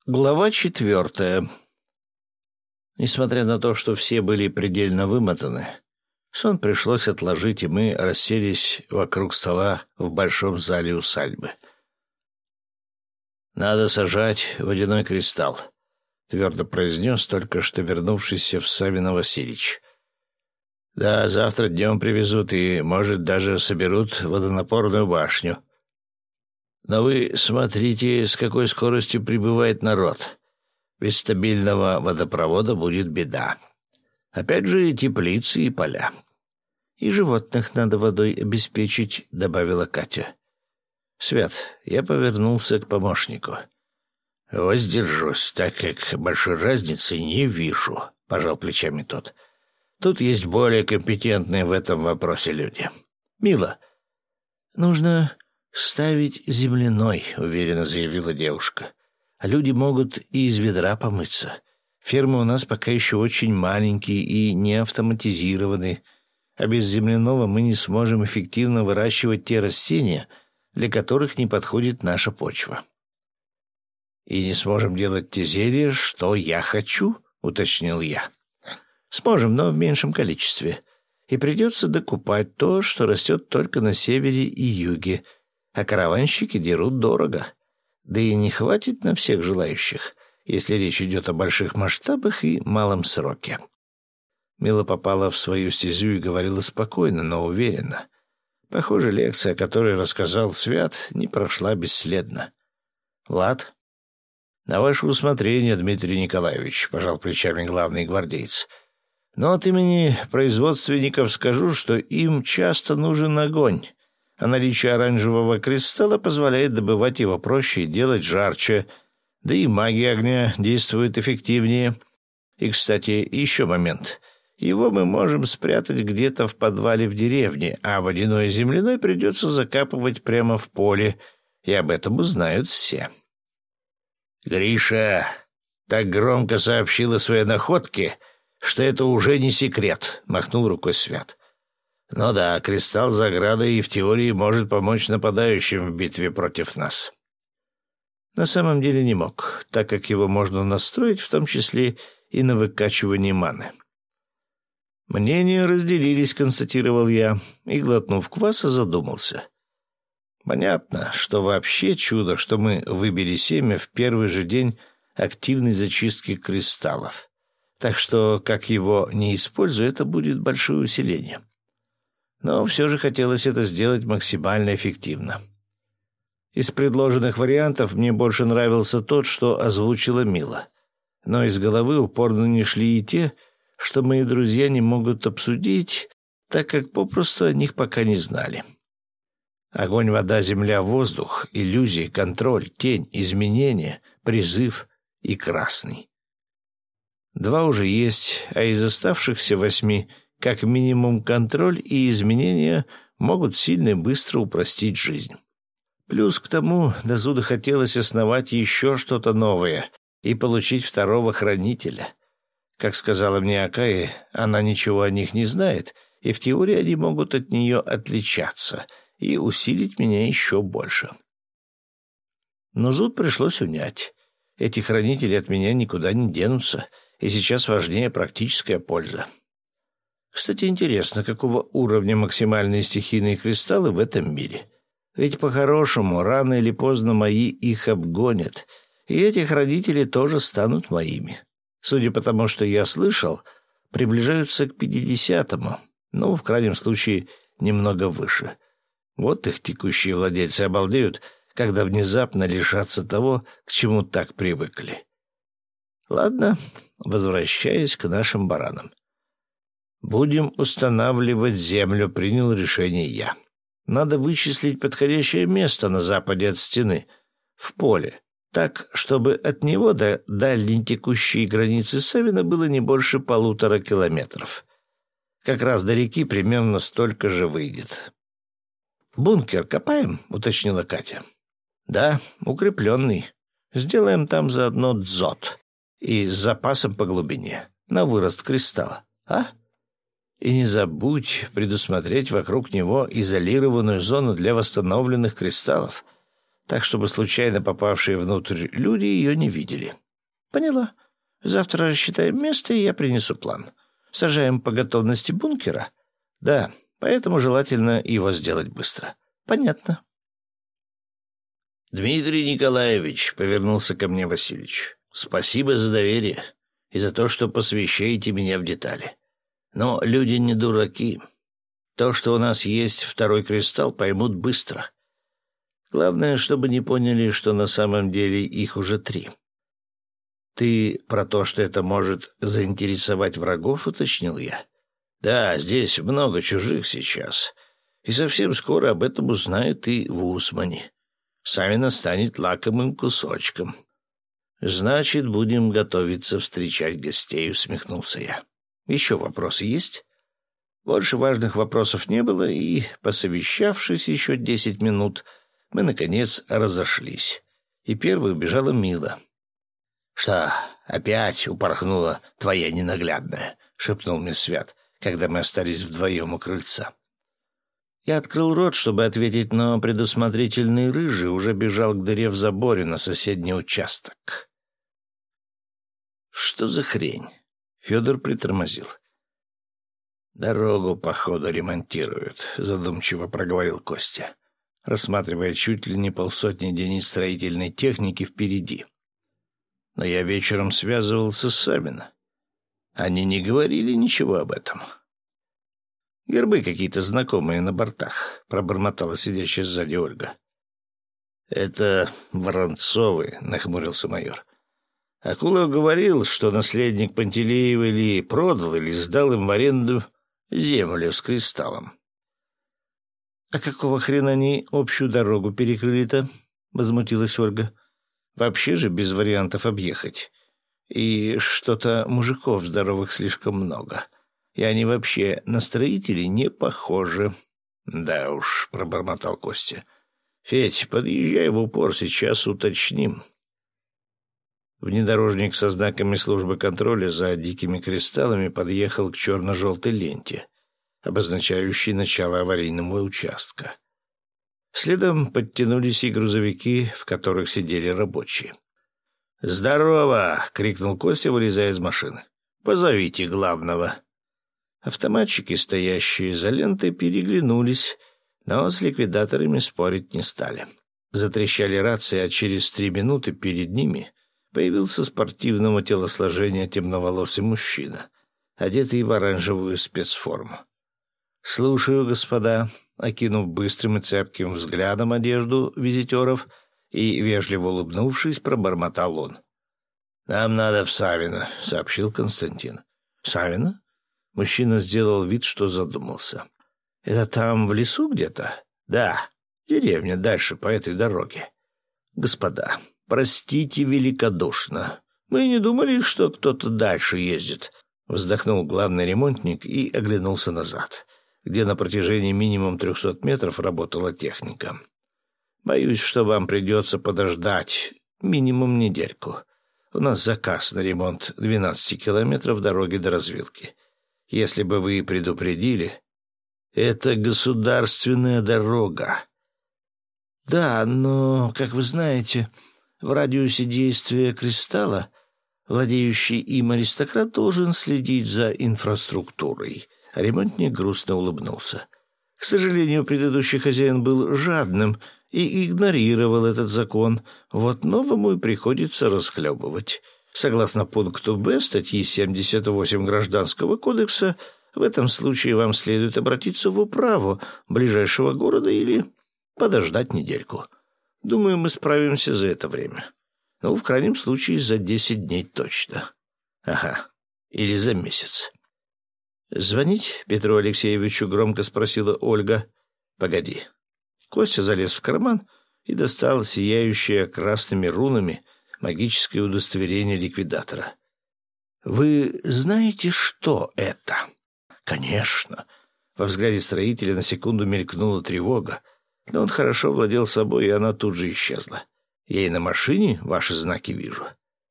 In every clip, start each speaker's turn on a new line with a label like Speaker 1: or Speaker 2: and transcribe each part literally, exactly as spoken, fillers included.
Speaker 1: Глава четвертая. Несмотря на то, что все были предельно вымотаны, сон пришлось отложить, и мы расселись вокруг стола в большом зале усадьбы. «Надо сажать водяной кристалл», — твердо произнес только что вернувшийся в Савино Васильевич. «Да, завтра днем привезут и, может, даже соберут водонапорную башню. Но вы смотрите, с какой скоростью прибывает народ. Без стабильного водопровода будет беда. Опять же, теплицы и поля. И животных надо водой обеспечить», — добавила Катя. «Свят», — я повернулся к помощнику. «Воздержусь, так как большой разницы не вижу», — пожал плечами тот. «Тут есть более компетентные в этом вопросе люди. Мила, нужно ставить земляной», — уверенно заявила девушка. «А люди могут и из ведра помыться. Фермы у нас пока еще очень маленькие и не автоматизированы, а без земляного мы не сможем эффективно выращивать те растения, для которых не подходит наша почва». «И не сможем делать те зелья, что я хочу», — уточнил я. «Сможем, но в меньшем количестве. И придется докупать то, что растет только на севере и юге, а караванщики дерут дорого. Да и не хватит на всех желающих, если речь идет о больших масштабах и малом сроке». Мила попала в свою стезю и говорила спокойно, но уверенно. Похоже, лекция, о которой рассказал Свят, не прошла бесследно. «Влад?» «На ваше усмотрение, Дмитрий Николаевич», — пожал плечами главный гвардеец. «Но от имени производственников скажу, что им часто нужен огонь, а наличие оранжевого кристалла позволяет добывать его проще и делать жарче, да и магия огня действует эффективнее. И, кстати, еще момент. Его мы можем спрятать где-то в подвале в деревне, а водяной и земляной придется закапывать прямо в поле, и об этом узнают все». «Гриша так громко сообщил о своей находке, что это уже не секрет», — махнул рукой Свят. «Ну да, кристалл за оградой и в теории может помочь нападающим в битве против нас». На самом деле не мог, так как его можно настроить, в том числе и на выкачивание маны. «Мнения разделились», — констатировал я, и, глотнув кваса, задумался. Понятно, что вообще чудо, что мы выбили семя в первый же день активной зачистки кристаллов. Так что, как его не использую, это будет большое усиление. Но все же хотелось это сделать максимально эффективно. Из предложенных вариантов мне больше нравился тот, что озвучила Мила. Но из головы упорно не шли и те, что мои друзья не могут обсудить, так как попросту о них пока не знали. Огонь, вода, земля, воздух, иллюзии, контроль, тень, изменения, призыв и красный. Два уже есть, а из оставшихся восьми как минимум контроль и изменения могут сильно и быстро упростить жизнь. Плюс к тому до зуда хотелось основать еще что-то новое и получить второго хранителя. Как сказала мне Акаи, она ничего о них не знает, и в теории они могут от нее отличаться и усилить меня еще больше. Но зуд пришлось унять. Эти хранители от меня никуда не денутся, и сейчас важнее практическая польза. Кстати, интересно, какого уровня максимальные стихийные кристаллы в этом мире? Ведь по-хорошему, рано или поздно мои их обгонят, и эти хранители тоже станут моими. Судя по тому, что я слышал, приближаются к пятидесятому, ну, в крайнем случае, немного выше. Вот их текущие владельцы обалдеют, когда внезапно лишатся того, к чему так привыкли. Ладно, возвращаясь к нашим баранам. «Будем устанавливать землю», — принял решение я. «Надо вычислить подходящее место на западе от стены, в поле, так, чтобы от него до дальней текущей границы Савина было не больше полутора километров. Как раз до реки примерно столько же выйдет». «Бункер копаем?» — уточнила Катя. «Да, укрепленный. Сделаем там заодно дзот и с запасом по глубине, на вырост кристалла. А? И не забудь предусмотреть вокруг него изолированную зону для восстановленных кристаллов. так чтобы случайно попавшие внутрь люди ее не видели. Поняла. Завтра рассчитаем место, и я принесу план. Сажаем по готовности бункера? Да, поэтому желательно его сделать быстро. Понятно. Дмитрий Николаевич, — повернулся ко мне Васильевич, — спасибо за доверие и за то, что посвящаете меня в детали. Но люди не дураки. То, что у нас есть второй кристалл, поймут быстро. Главное, чтобы не поняли, что на самом деле их уже три. Ты про то, что это может заинтересовать врагов, уточнил я. Да, здесь много чужих сейчас. И совсем скоро об этом узнают и в Усмане. Савина станет лакомым кусочком. Значит, будем готовиться встречать гостей, усмехнулся я. Еще вопросы есть? Больше важных вопросов не было, и, посовещавшись еще десять минут, мы, наконец, разошлись. И первой убежала Мила. — Что, опять упорхнула твоя ненаглядная? — шепнул мне Свят, когда мы остались вдвоем у крыльца. Я открыл рот, чтобы ответить, но предусмотрительный рыжий уже бежал к дыре в заборе на соседний участок. «Что за хрень?» Федор притормозил. «Дорогу, походу, ремонтируют», — задумчиво проговорил Костя, рассматривая чуть ли не полсотни единиц строительной техники впереди. «Но я вечером связывался с Савино. Они не говорили ничего об этом». «Гербы какие-то знакомые на бортах», — пробормотала сидящая сзади Ольга. «Это Воронцовы», — нахмурился майор. «Акулов говорил, что наследник Пантелеева или продал, или сдал им в аренду землю с кристаллом». «А какого хрена они общую дорогу перекрыли-то?» — возмутилась Ольга. «Вообще же без вариантов объехать. И что-то мужиков здоровых слишком много. И они вообще на строителей не похожи». «Да уж», — пробормотал Костя. «Федь, подъезжай в упор, сейчас уточним». Внедорожник со знаками службы контроля за дикими кристаллами подъехал к черно-желтой ленте, обозначающей начало аварийного участка. Следом подтянулись и грузовики, в которых сидели рабочие. «Здорово!» — крикнул Костя, вылезая из машины. «Позовите главного». Автоматчики, стоящие за лентой, переглянулись, но с ликвидаторами спорить не стали. Затрещали рации, а через три минуты перед ними появился спортивного телосложения темноволосый мужчина, одетый в оранжевую спецформу. «Слушаю, господа», — окинув быстрым и цепким взглядом одежду визитеров и, вежливо улыбнувшись, пробормотал он. «Нам надо в Савино», — сообщил Константин. «Савино?» Мужчина сделал вид, что задумался. «Это там в лесу где-то?» «Да, деревня дальше по этой дороге». «Господа, простите великодушно. Мы не думали, что кто-то дальше ездит», — вздохнул главный ремонтник и оглянулся назад, где на протяжении минимум трехсот метров работала техника. «Боюсь, что вам придется подождать минимум недельку. У нас заказ на ремонт двенадцати километров дороги до развилки. Если бы вы предупредили, это государственная дорога». «Да, но, как вы знаете, в радиусе действия кристалла владеющий им аристократ должен следить за инфраструктурой». Ремонтник грустно улыбнулся. К сожалению, предыдущий хозяин был жадным и игнорировал этот закон. Вот новому и приходится расхлебывать. Согласно пункту Б статьи семьдесят восемь Гражданского кодекса, в этом случае вам следует обратиться в управу ближайшего города или подождать недельку. Думаю, мы справимся за это время. Ну, в крайнем случае, за десять дней точно. Ага, или за месяц. «Звонить Петру Алексеевичу?» — громко спросила Ольга. «Погоди». Костя залез в карман и достал сияющее красными рунами магическое удостоверение ликвидатора. «Вы знаете, что это?» «Конечно». Во взгляде строителя на секунду мелькнула тревога, но он хорошо владел собой, и она тут же исчезла. «Я и на машине ваши знаки вижу».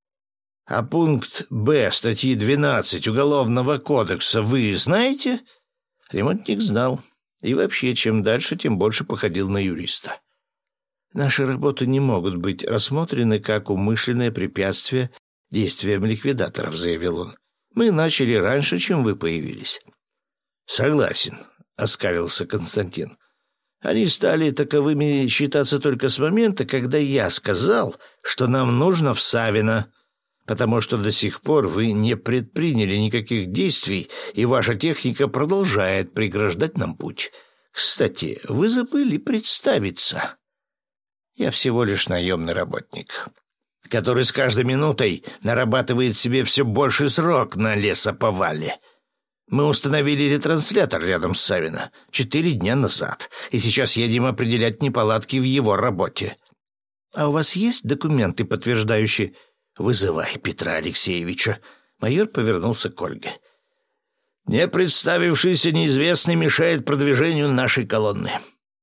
Speaker 1: «А пункт Б статьи двенадцать Уголовного кодекса вы знаете?» Ремонтник знал. И вообще, чем дальше, тем больше походил на юриста. Наши работы не могут быть рассмотрены как умышленное препятствие действиям ликвидаторов», — заявил он. «Мы начали раньше, чем вы появились». «Согласен», — оскалился Константин. «Они стали таковыми считаться только с момента, когда я сказал, что нам нужно в Савино, потому что до сих пор вы не предприняли никаких действий, и ваша техника продолжает преграждать нам путь. Кстати, вы забыли представиться. Я всего лишь наемный работник, который с каждой минутой нарабатывает себе все больший срок на лесоповале. Мы установили ретранслятор рядом с Савино четыре дня назад, и сейчас едем определять неполадки в его работе. А у вас есть документы, подтверждающие...» «Вызывай Петра Алексеевича». Майор повернулся к Ольге. «Не представившийся неизвестный мешает продвижению нашей колонны».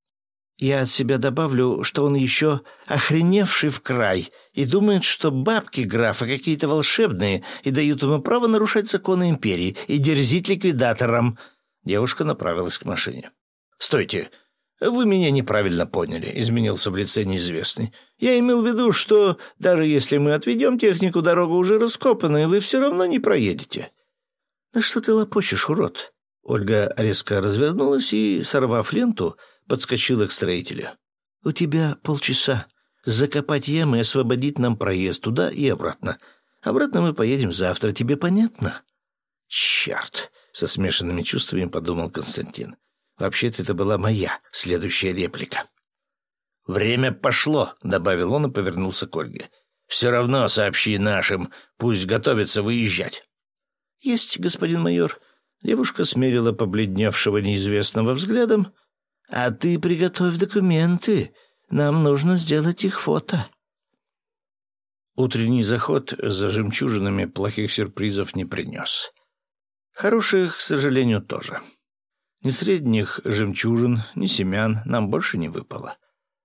Speaker 1: «Я от себя добавлю, что он еще охреневший в край и думает, что бабки графа какие-то волшебные и дают ему право нарушать законы империи и дерзить ликвидаторам». Девушка направилась к машине. «Стойте, вы меня неправильно поняли», — изменился в лице неизвестный. «Я имел в виду, что даже если мы отведем технику, дорога уже раскопана, и вы все равно не проедете». «Да что ты лопочешь, урод?» Ольга резко развернулась и, сорвав ленту, подскочила к строителю. «У тебя полчаса. Закопать ямы и освободить нам проезд туда и обратно. Обратно мы поедем завтра. Тебе понятно?» «Черт!» — со смешанными чувствами подумал Константин. «Вообще-то это была моя следующая реплика». «Время пошло», — добавил он и повернулся к Ольге. «Все равно сообщи нашим, пусть готовятся выезжать». «Есть, господин майор». Девушка смерила побледневшего неизвестного взглядом. «А ты приготовь документы. Нам нужно сделать их фото». Утренний заход за жемчужинами плохих сюрпризов не принес. Хороших, к сожалению, тоже. Ни средних жемчужин, ни семян нам больше не выпало.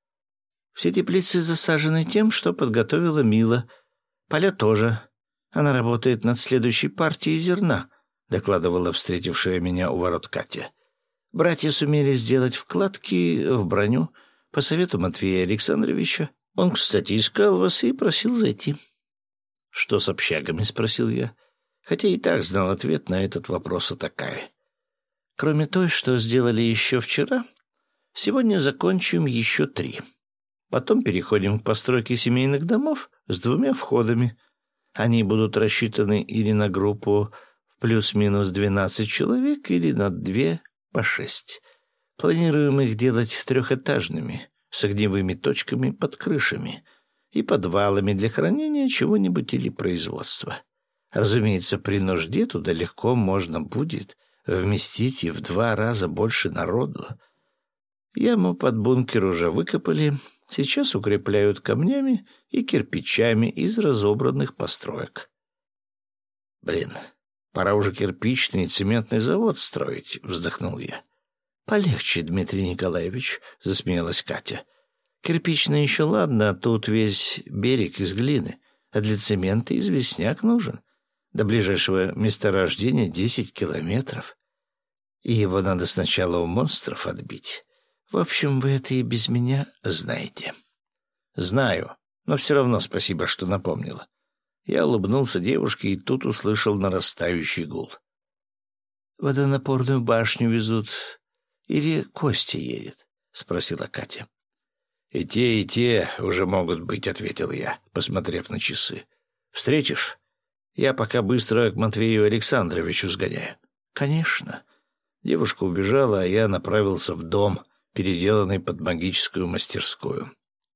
Speaker 1: Все теплицы засажены тем, что подготовила Мила. Поля тоже. Она работает над следующей партией зерна, докладывала встретившая меня у ворот Катя. Братья сумели сделать вкладки в броню по совету Матвея Александровича. Он, кстати, искал вас и просил зайти. «Что с общагами?» — спросил я, хотя и так знал ответ на этот вопрос о такая. «Кроме той, что сделали еще вчера, сегодня закончим еще три. Потом переходим к постройке семейных домов с двумя входами. Они будут рассчитаны или на группу в плюс-минус двенадцать человек, или на две по шесть. Планируем их делать трехэтажными, с огневыми точками под крышами и подвалами для хранения чего-нибудь или производства. Разумеется, при нужде туда легко можно будет вместить и в два раза больше народу. Яму под бункер уже выкопали, сейчас укрепляют камнями и кирпичами из разобранных построек. «Блин, пора уже кирпичный и цементный завод строить», — вздохнул я. «Полегче, Дмитрий Николаевич», — засмеялась Катя. «Кирпичный еще ладно, а тут весь берег из глины, а для цемента известняк нужен. До ближайшего месторождения десять километров. И его надо сначала у монстров отбить. В общем, вы это и без меня знаете». «Знаю, но все равно спасибо, что напомнила». Я улыбнулся девушке и тут услышал нарастающий гул. «Водонапорную башню везут или Костя едет?» — спросила Катя. «И те, и те уже могут быть», — ответил я, посмотрев на часы. «Встретишь? Я пока быстро к Матвею Александровичу сгоняю». «Конечно». Девушка убежала, а я направился в дом, переделанный под магическую мастерскую.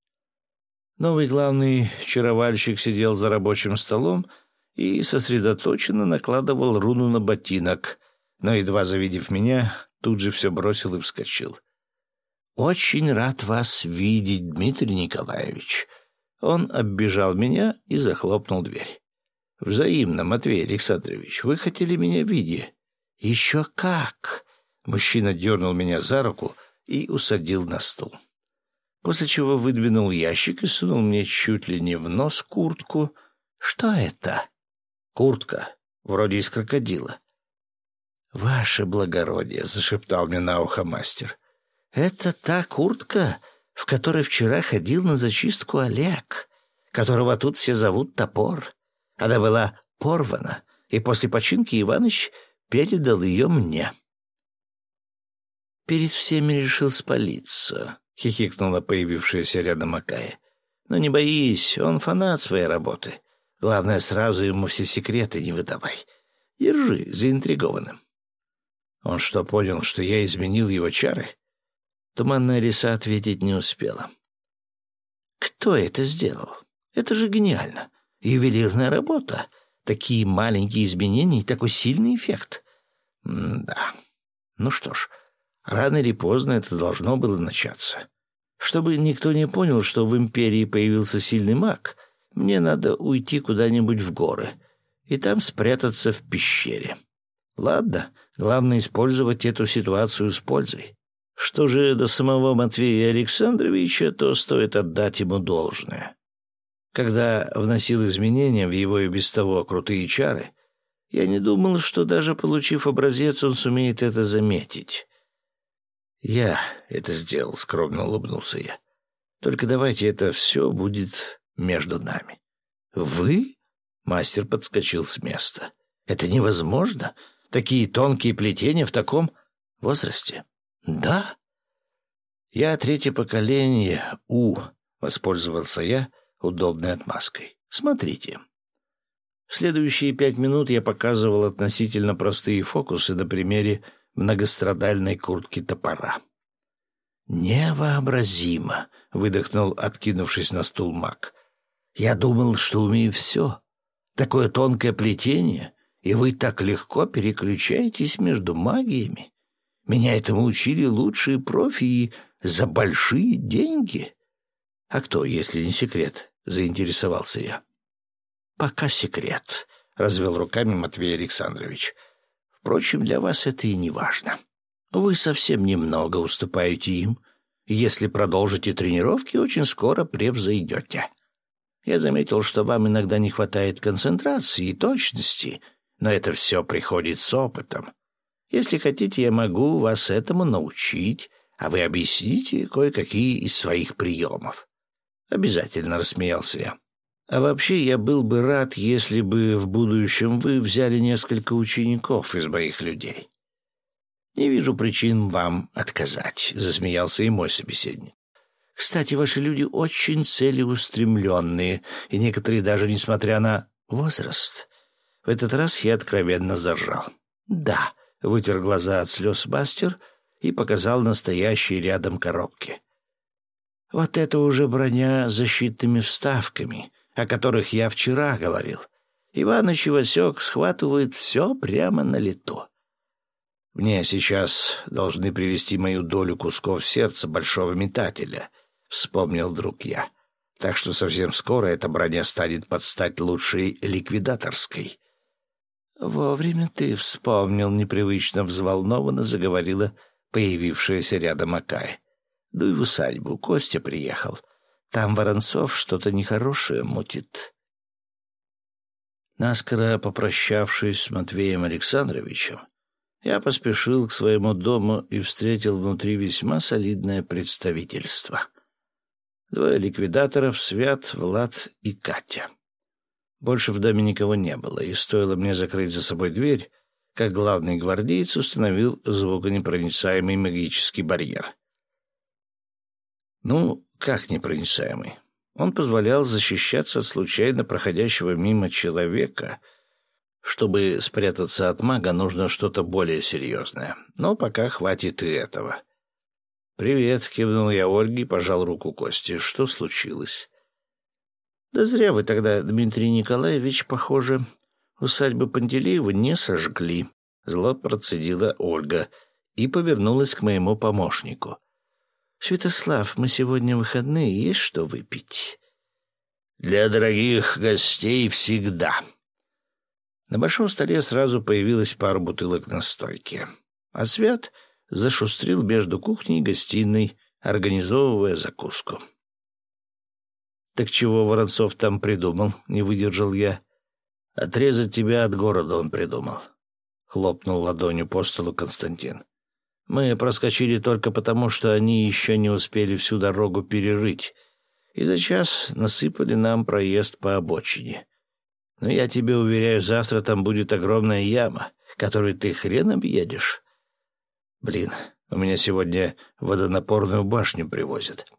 Speaker 1: Новый главный чаровальщик сидел за рабочим столом и сосредоточенно накладывал руну на ботинок, но, едва завидев меня, тут же все бросил и вскочил. «Очень рад вас видеть, Дмитрий Николаевич». Он оббежал меня и захлопнул дверь. «Взаимно, Матвей Александрович, вы хотели меня видеть». «Еще как!» Мужчина дернул меня за руку и усадил на стул. После чего выдвинул ящик и сунул мне чуть ли не в нос куртку. «Что это?» «Куртка, вроде из крокодила». «Ваше благородие», — зашептал мне на ухо мастер. «Это та куртка, в которой вчера ходил на зачистку Олег, которого тут все зовут Топор. Она была порвана, и после починки Иваныч передал ее мне. «Перед всеми решил спалиться», — хихикнула появившаяся рядом Акая. «Но не боись, он фанат своей работы. Главное, сразу ему все секреты не выдавай. Держи заинтригованным». «Он что, понял, что я изменил его чары?» Туманная лиса ответить не успела. «Кто это сделал? Это же гениально. Ювелирная работа. Такие маленькие изменения и такой сильный эффект». «М-да. Ну что ж, рано или поздно это должно было начаться. Чтобы никто не понял, что в империи появился сильный маг, мне надо уйти куда-нибудь в горы и там спрятаться в пещере. Ладно, главное использовать эту ситуацию с пользой. Что же до самого Матвея Александровича, то стоит отдать ему должное. Когда вносил изменения в его и без того крутые чары, я не думал, что даже получив образец, он сумеет это заметить. «Я это сделал», — скромно улыбнулся я. «Только давайте это все будет между нами». «Вы?» — мастер подскочил с места. «Это невозможно. Такие тонкие плетения в таком возрасте». «Да?» «Я третье поколение У», — воспользовался я удобной отмазкой. «Смотрите». В следующие пять минут я показывал относительно простые фокусы на примере многострадальной куртки Топора. «Невообразимо!» — выдохнул, откинувшись на стул маг. «Я думал, что умею все. Такое тонкое плетение, и вы так легко переключаетесь между магиями. Меня этому учили лучшие профи и за большие деньги». «А кто, если не секрет?» — заинтересовался я. «Пока секрет», — развел руками Матвей Александрович. «Впрочем, для вас это и не важно. Вы совсем немного уступаете им. Если продолжите тренировки, очень скоро превзойдете. Я заметил, что вам иногда не хватает концентрации и точности, но это все приходит с опытом. Если хотите, я могу вас этому научить, а вы объясните кое-какие из своих приемов». «Обязательно», — рассмеялся я. «А вообще я был бы рад, если бы в будущем вы взяли несколько учеников из моих людей». «Не вижу причин вам отказать», — засмеялся и мой собеседник. «Кстати, ваши люди очень целеустремленные, и некоторые даже несмотря на возраст». В этот раз я откровенно заржал. «Да», — вытер глаза от слез мастер и показал настоящие рядом коробки. «Вот это уже броня с защитными вставками, о которых я вчера говорил. Иваныч и Васек схватывают все прямо на лету. Мне сейчас должны привезти мою долю кусков сердца большого метателя», — вспомнил вдруг я. «Так что совсем скоро эта броня станет под стать лучшей ликвидаторской». «Вовремя ты вспомнил», — непривычно взволнованно заговорила появившаяся рядом Акая. «Дуй в усадьбу, Костя приехал. Там Воронцов что-то нехорошее мутит». Наскоро попрощавшись с Матвеем Александровичем, я поспешил к своему дому и встретил внутри весьма солидное представительство. Двое ликвидаторов — Свят, Влад и Катя. Больше в доме никого не было, и стоило мне закрыть за собой дверь, как главный гвардеец установил звуконепроницаемый магический барьер. Ну, как непроницаемый? Он позволял защищаться от случайно проходящего мимо человека. Чтобы спрятаться от мага, нужно что-то более серьезное. Но пока хватит и этого. «Привет», — кивнул я Ольге и пожал руку Кости. «Что случилось?» «Да зря вы тогда, Дмитрий Николаевич, похоже, усадьбу Пантелеева не сожгли», — зло процедила Ольга и повернулась к моему помощнику. «Святослав, мы сегодня выходные, есть что выпить?» «Для дорогих гостей всегда». На большом столе сразу появилась пара бутылок настойки, а Свят зашустрил между кухней и гостиной, организовывая закуску. «Так чего Воронцов там придумал?» — не выдержал я. «Отрезать тебя от города он придумал», — хлопнул ладонью по столу Константин. Мы проскочили только потому, что они еще не успели всю дорогу перерыть, и за час насыпали нам проезд по обочине. Но я тебе уверяю, завтра там будет огромная яма, которую ты хрен объедешь. Блин, у меня сегодня водонапорную башню привозят.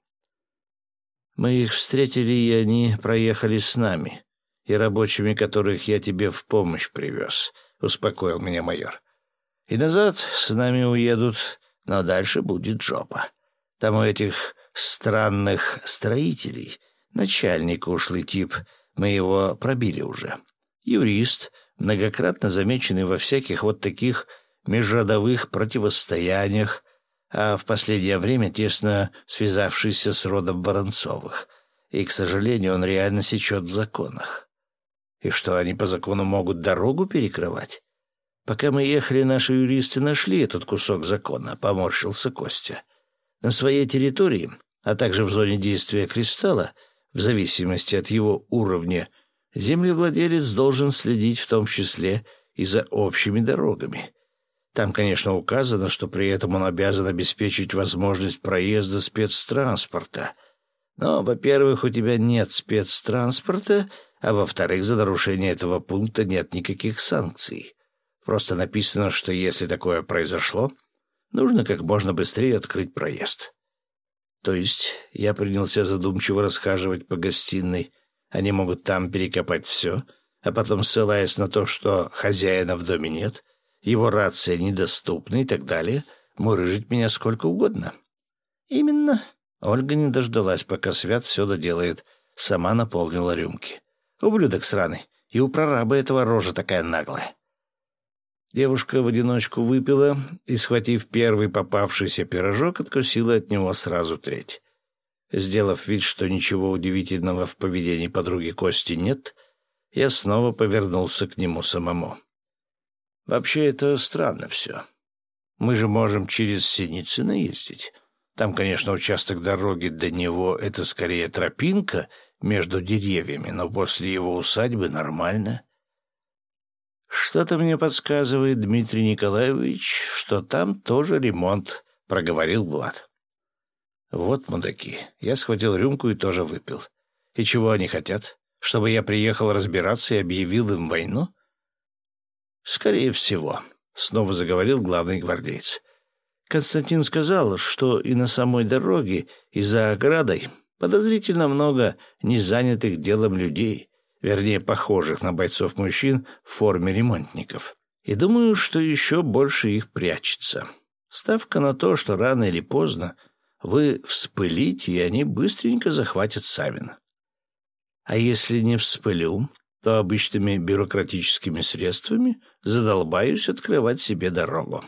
Speaker 1: Мы их встретили, и они проехали с нами, и рабочими, которых я тебе в помощь привез, — успокоил меня майор. И назад с нами уедут, но дальше будет жопа. Там у этих странных строителей начальник ушлый тип, мы его пробили уже. Юрист, многократно замеченный во всяких вот таких межродовых противостояниях, а в последнее время тесно связавшийся с родом Воронцовых. И, к сожалению, он реально сечет в законах. И что, они по закону могут дорогу перекрывать? Пока мы ехали, наши юристы нашли этот кусок закона, — поморщился Костя. На своей территории, а также в зоне действия кристалла, в зависимости от его уровня, землевладелец должен следить в том числе и за общими дорогами. Там, конечно, указано, что при этом он обязан обеспечить возможность проезда спецтранспорта. Но, во-первых, у тебя нет спецтранспорта, а во-вторых, за нарушение этого пункта нет никаких санкций. Просто написано, что если такое произошло, нужно как можно быстрее открыть проезд. То есть я принялся задумчиво расхаживать по гостиной. Они могут там перекопать все, а потом, ссылаясь на то, что хозяина в доме нет, его рация недоступна и так далее, мурыжить меня сколько угодно. Именно. Ольга не дождалась, пока Свят все доделает. Сама наполнила рюмки. Ублюдок сраный. И у прораба этого рожа такая наглая. Девушка в одиночку выпила и, схватив первый попавшийся пирожок, откусила от него сразу треть. Сделав вид, что ничего удивительного в поведении подруги Кости нет, я снова повернулся к нему самому. Вообще, это странно все. Мы же можем через Синицыно ездить. Там, конечно, участок дороги до него — это скорее тропинка между деревьями, но после его усадьбы нормально. «Что-то мне подсказывает, Дмитрий Николаевич, что там тоже ремонт», — проговорил Влад. «Вот мудаки». Я схватил рюмку и тоже выпил. «И чего они хотят? Чтобы я приехал разбираться и объявил им войну?» «Скорее всего», — снова заговорил главный гвардеец. «Константин сказал, что и на самой дороге, и за оградой подозрительно много незанятых делом людей, вернее, похожих на бойцов мужчин в форме ремонтников. И думаю, что еще больше их прячется. Ставка на то, что рано или поздно вы вспылите, и они быстренько захватят Савина. А если не вспылю, то обычными бюрократическими средствами задолбаюсь открывать себе дорогу».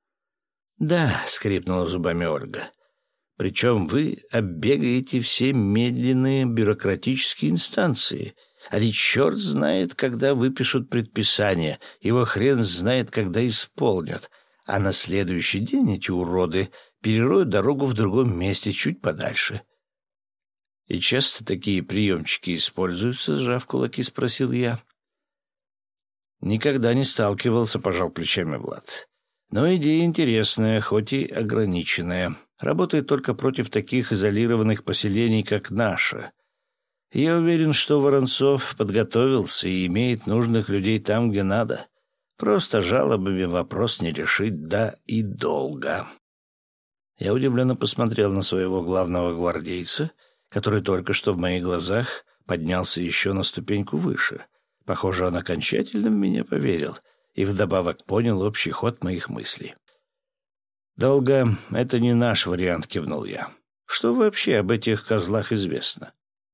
Speaker 1: «Да», — скрипнула зубами Ольга, — «причем вы оббегаете все медленные бюрократические инстанции. Они черт знает, когда выпишут предписание, его хрен знает, когда исполнят, а на следующий день эти уроды перероют дорогу в другом месте, чуть подальше». «И часто такие приемчики используются?» — сжав кулаки, спросил я. «Никогда не сталкивался», — пожал плечами Влад. «Но идея интересная, хоть и ограниченная. Работает только против таких изолированных поселений, как наше. Я уверен, что Воронцов подготовился и имеет нужных людей там, где надо. Просто жалобами вопрос не решить, да и долго». Я удивленно посмотрел на своего главного гвардейца, который только что в моих глазах поднялся еще на ступеньку выше. Похоже, он окончательно в меня поверил и вдобавок понял общий ход моих мыслей. «Долго — это не наш вариант», — кивнул я. «Что вообще об этих козлах известно?»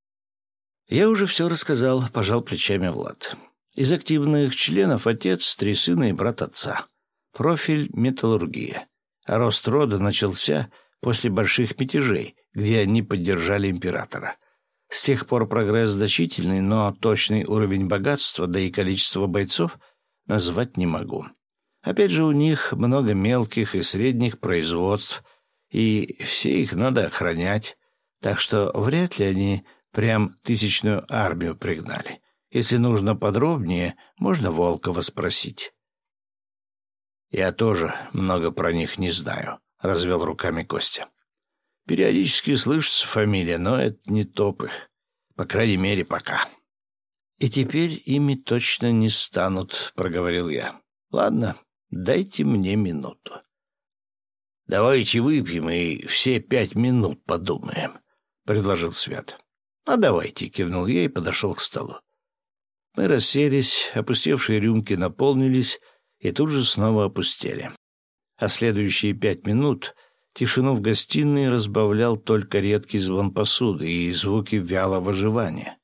Speaker 1: «Я уже все рассказал», — пожал плечами Влад. «Из активных членов отец, три сына и брат отца. Профиль — металлургия. А рост рода начался после больших мятежей, где они поддержали императора. С тех пор прогресс значительный, но точный уровень богатства, да и количество бойцов назвать не могу. Опять же, у них много мелких и средних производств, и все их надо охранять, так что вряд ли они прям тысячную армию пригнали. Если нужно подробнее, можно Волкова спросить». «Я тоже много про них не знаю», — развел руками Костя. «Периодически слышится фамилия, но это не топы. По крайней мере, пока». «И теперь ими точно не станут», — проговорил я. «Ладно, дайте мне минуту». «Давайте выпьем и все пять минут подумаем», — предложил Свят. «А давайте», — кивнул я и подошел к столу. Мы расселись, опустевшие рюмки наполнились и тут же снова опустели. А следующие пять минут тишину в гостиной разбавлял только редкий звон посуды и звуки вялого жевания.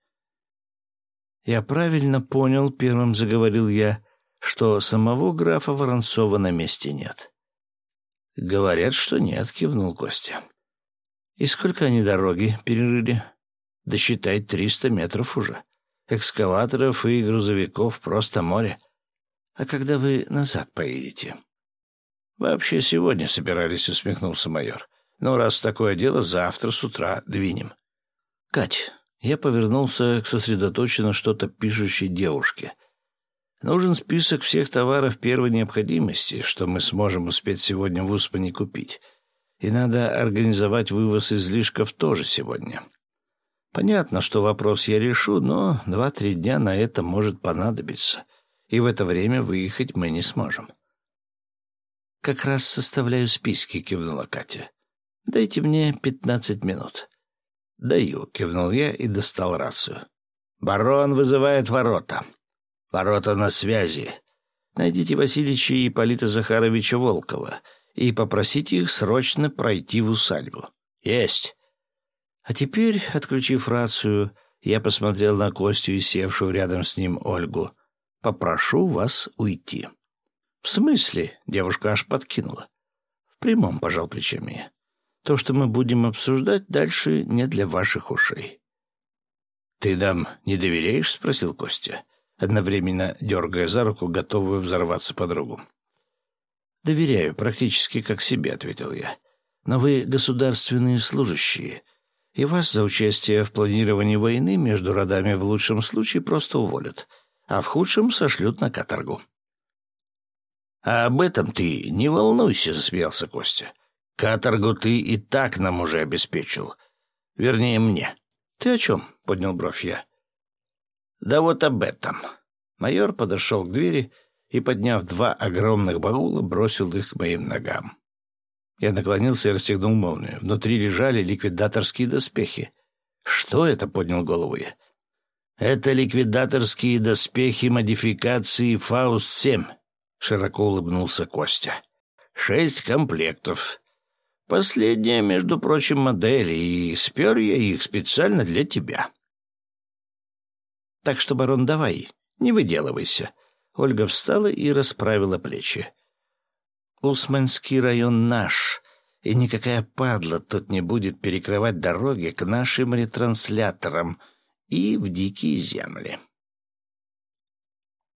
Speaker 1: «Я правильно понял», — первым заговорил я, — «что самого графа Воронцова на месте нет». «Говорят, что нет», — кивнул Костя. «И сколько они дороги перерыли?» «Да считай, триста метров уже. Экскаваторов и грузовиков просто море. А когда вы назад поедете?» «Вообще сегодня собирались», — усмехнулся майор. «Но раз такое дело, завтра с утра двинем». «Кать», — я повернулся к сосредоточенно что-то пишущей девушке. «Нужен список всех товаров первой необходимости, что мы сможем успеть сегодня в Успане купить. И надо организовать вывоз излишков тоже сегодня. Понятно, что вопрос я решу, но два-три дня на это может понадобиться, и в это время выехать мы не сможем». «Как раз составляю списки», — кивнула Катя. «Дайте мне пятнадцать минут». «Даю», — кивнул я и достал рацию. «Барон вызывает ворота. Ворота на связи. Найдите Васильича и Ипполита Захаровича Волкова и попросите их срочно пройти в усадьбу». «Есть». А теперь, отключив рацию, я посмотрел на Костю и севшую рядом с ним Ольгу. «Попрошу вас уйти». «В смысле?» — девушка аж подкинула. «В прямом», — пожал плечами я. «То, что мы будем обсуждать, дальше не для ваших ушей». «Ты нам не доверяешь?» — спросил Костя, одновременно дергая за руку, готовую взорваться подругу. «Доверяю, практически как себе», — ответил я. «Но вы государственные служащие, и вас за участие в планировании войны между родами в лучшем случае просто уволят, а в худшем сошлют на каторгу». «А об этом ты не волнуйся», — засмеялся Костя. «Каторгу ты и так нам уже обеспечил. Вернее, мне». «Ты о чем?» — поднял бровь я. «Да вот об этом». Майор подошел к двери и, подняв два огромных баула, бросил их к моим ногам. Я наклонился и расстегнул молнию. Внутри лежали ликвидаторские доспехи. «Что это?» — поднял голову я. «Это ликвидаторские доспехи модификации «Фауст-семь», — широко улыбнулся Костя. «Шесть комплектов. Последняя, между прочим, модель, и спер я их специально для тебя». «Так что, барон, давай, не выделывайся». Ольга встала и расправила плечи. «Усманский район наш, и никакая падла тут не будет перекрывать дороги к нашим ретрансляторам и в дикие земли».